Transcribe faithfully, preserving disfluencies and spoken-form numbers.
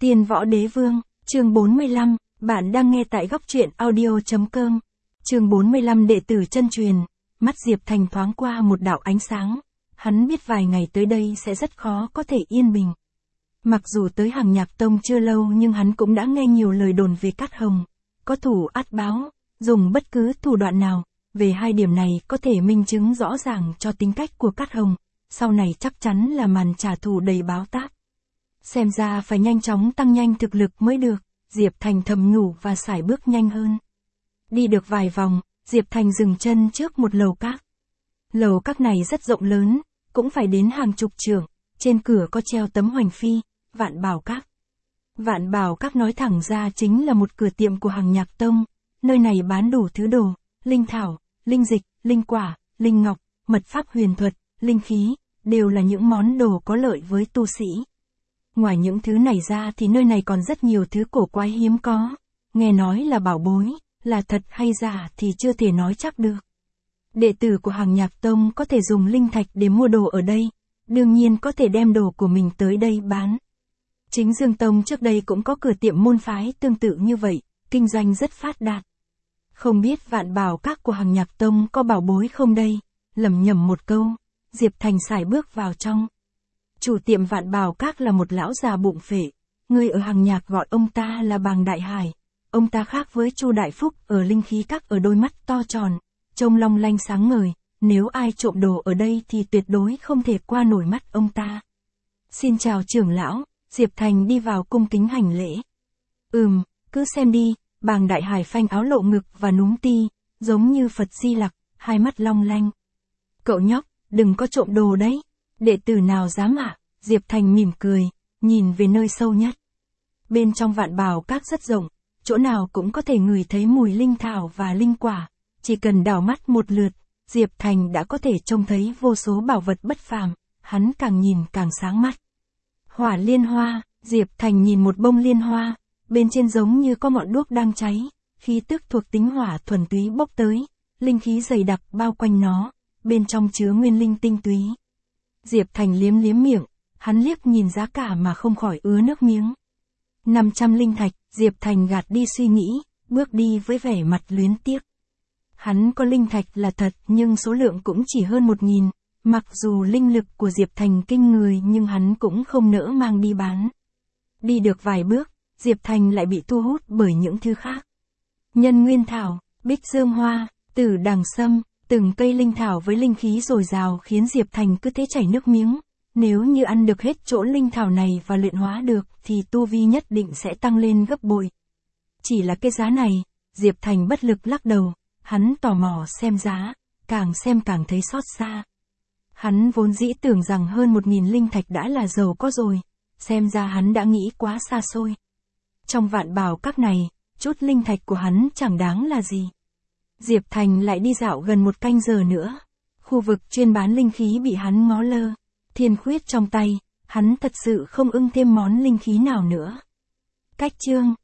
Tiên Võ Đế Vương, chương bốn mươi lăm, bạn đang nghe tại góc truyện audio.com. Chương bốn mươi lăm Đệ tử chân truyền, mắt Diệp Thành thoáng qua một đạo ánh sáng. Hắn biết vài ngày tới đây sẽ rất khó có thể yên bình. Mặc dù tới Hàng Nhạc Tông chưa lâu nhưng hắn cũng đã nghe nhiều lời đồn về Cát Hồng. Có thủ át báo, dùng bất cứ thủ đoạn nào. Về hai điểm này có thể minh chứng rõ ràng cho tính cách của Cát Hồng. Sau này chắc chắn là màn trả thù đầy báo táp. Xem ra phải nhanh chóng tăng nhanh thực lực mới được, Diệp Thành thầm nhủ và sải bước nhanh hơn. Đi được vài vòng, Diệp Thành dừng chân trước một lầu các. Lầu các này rất rộng lớn, cũng phải đến hàng chục trượng, trên cửa có treo tấm hoành phi, Vạn Bảo Các. Vạn Bảo Các nói thẳng ra chính là một cửa tiệm của Hàng Nhạc Tông, nơi này bán đủ thứ đồ, linh thảo, linh dịch, linh quả, linh ngọc, mật pháp huyền thuật, linh khí, đều là những món đồ có lợi với tu sĩ. Ngoài những thứ này ra thì nơi này còn rất nhiều thứ cổ quái hiếm có, nghe nói là bảo bối, là thật hay giả thì chưa thể nói chắc được. Đệ tử của Hàng Nhạc Tông có thể dùng linh thạch để mua đồ ở đây, đương nhiên có thể đem đồ của mình tới đây bán. Chính Dương Tông trước đây cũng có cửa tiệm môn phái tương tự như vậy, kinh doanh rất phát đạt. Không biết Vạn Bảo Các của Hàng Nhạc Tông có bảo bối không đây, lẩm nhẩm một câu, Diệp Thành sải bước vào trong. Chủ tiệm Vạn Bảo Các là một lão già bụng phệ, người ở Hàng Nhạc gọi ông ta là Bàng Đại Hải. Ông ta khác với Chu Đại Phúc ở linh khí các ở đôi mắt to tròn, trông long lanh sáng ngời, nếu ai trộm đồ ở đây thì tuyệt đối không thể qua nổi mắt ông ta. Xin chào trưởng lão, Diệp Thành đi vào cung kính hành lễ. Ừm, cứ xem đi, Bàng Đại Hải phanh áo lộ ngực và núm ti, giống như Phật Di Lặc, hai mắt long lanh. Cậu nhóc, đừng có trộm đồ đấy. Đệ tử nào dám ạ? À? Diệp Thành mỉm cười, nhìn về nơi sâu nhất. Bên trong Vạn Bảo Các rất rộng, chỗ nào cũng có thể ngửi thấy mùi linh thảo và linh quả. Chỉ cần đảo mắt một lượt, Diệp Thành đã có thể trông thấy vô số bảo vật bất phàm, hắn càng nhìn càng sáng mắt. Hỏa liên hoa, Diệp Thành nhìn một bông liên hoa, bên trên giống như có ngọn đuốc đang cháy, khí tức thuộc tính hỏa thuần túy bốc tới, linh khí dày đặc bao quanh nó, bên trong chứa nguyên linh tinh túy. Diệp Thành liếm liếm miệng, hắn liếc nhìn giá cả mà không khỏi ứa nước miếng. năm trăm linh thạch, Diệp Thành gạt đi suy nghĩ, bước đi với vẻ mặt luyến tiếc. Hắn có linh thạch là thật nhưng số lượng cũng chỉ hơn một nghìn, mặc dù linh lực của Diệp Thành kinh người nhưng hắn cũng không nỡ mang đi bán. Đi được vài bước, Diệp Thành lại bị thu hút bởi những thứ khác. Nhân nguyên thảo, bích dương hoa, tử đằng sâm, từng cây linh thảo với linh khí dồi dào khiến Diệp Thành cứ thế chảy nước miếng. Nếu như ăn được hết chỗ linh thảo này và luyện hóa được thì tu vi nhất định sẽ tăng lên gấp bội. Chỉ là cái giá này, Diệp Thành bất lực lắc đầu, hắn tò mò xem giá, càng xem càng thấy xót xa. Hắn vốn dĩ tưởng rằng hơn một nghìn linh thạch đã là giàu có rồi, xem ra hắn đã nghĩ quá xa xôi. Trong Vạn Bảo Các này, chút linh thạch của hắn chẳng đáng là gì. Diệp Thành lại đi dạo gần một canh giờ nữa. Khu vực chuyên bán linh khí bị hắn ngó lơ. Thiên khuyết trong tay, hắn thật sự không ưng thêm món linh khí nào nữa. Cách chương,